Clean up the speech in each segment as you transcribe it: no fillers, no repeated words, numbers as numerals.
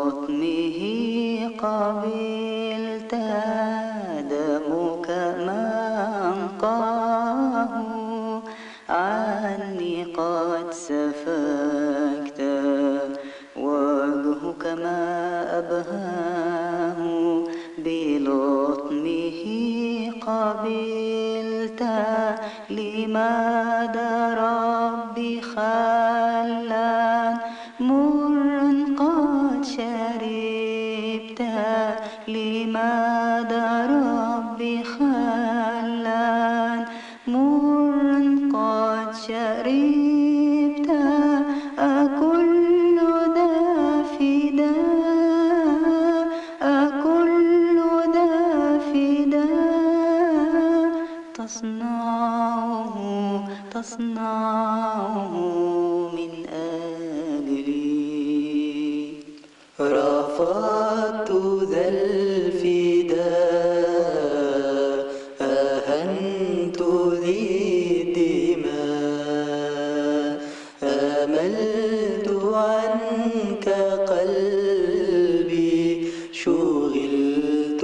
بلطمه قبلت دمك ما أنقاه عني قد سفكت وجهك ما أبهاه بلطمه قبلت لماذا ربي خلان مرا قد شربت لماذا ربي خلان مرا قد شربت أكل ذا فداء أكل ذا فداء تصنعه من أجلي رفضت ذا الفداء أهنت ذي الدماء أملت عنك قلبي شغلت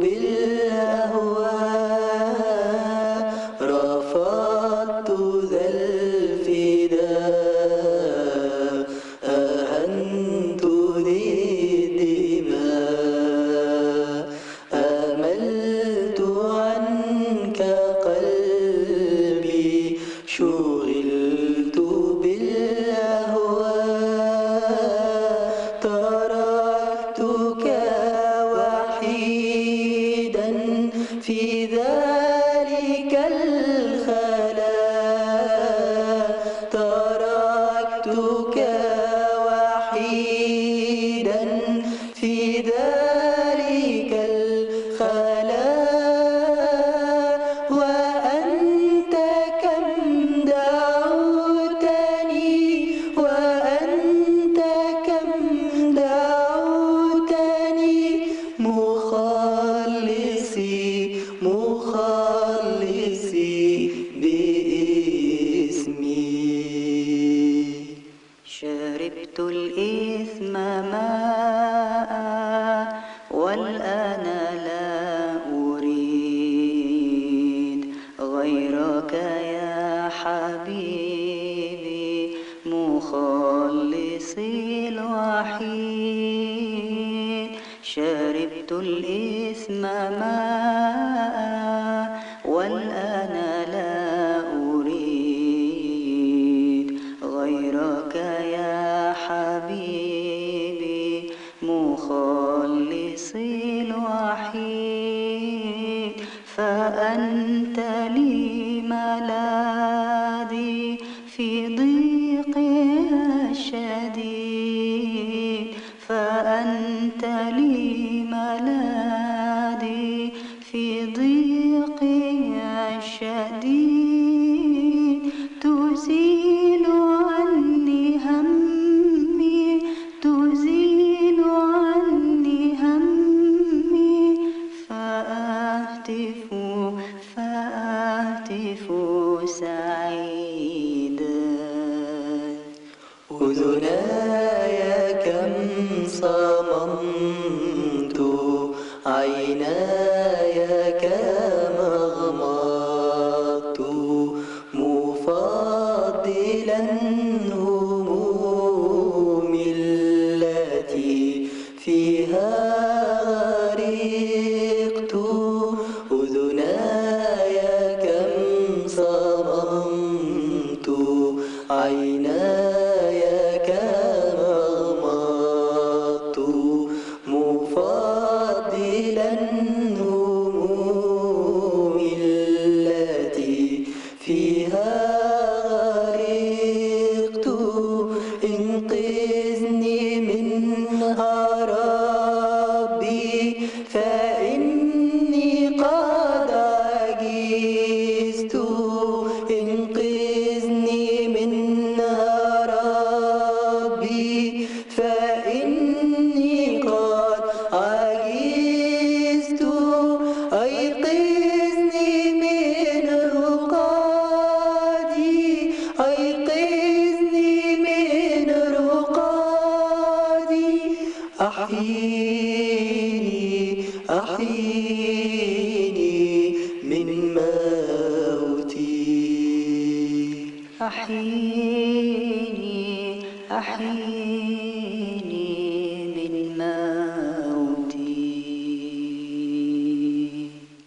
بالأهواء رفضت ذا الفداء أهنت ذي الدماء أملت عنك قلبي شغلت بالأهواء تركتك وحيدا في ذلك الخلاء تركتك وحيدا في ذلك الخلاء وأنت كم دعوتني وأنت كم دعوتني مخلصي باسمي شربت الإثم ماء والآن لا أريد غيرك يا حبيبي مخلصي الوحيد شربت الإثم ماء والآن لا أريد غيرك يا حبيبي مخلصي الوحيد فأنت لي ملاذي في ضيقي الشديد فأنت لي ملاذي في ضيقي الشديد تزيل عني همي تزيل عني همي فأهتف سعيدا أذناي كم صممت عيناي كم أغمضت مفضلا همومي التي فيها غرقت أذناي كم صممت عيناي كم أغمضت مفضلا همومي التي فيها غرقت انقذني من هرائي أحييني من موتي أحييني أحييني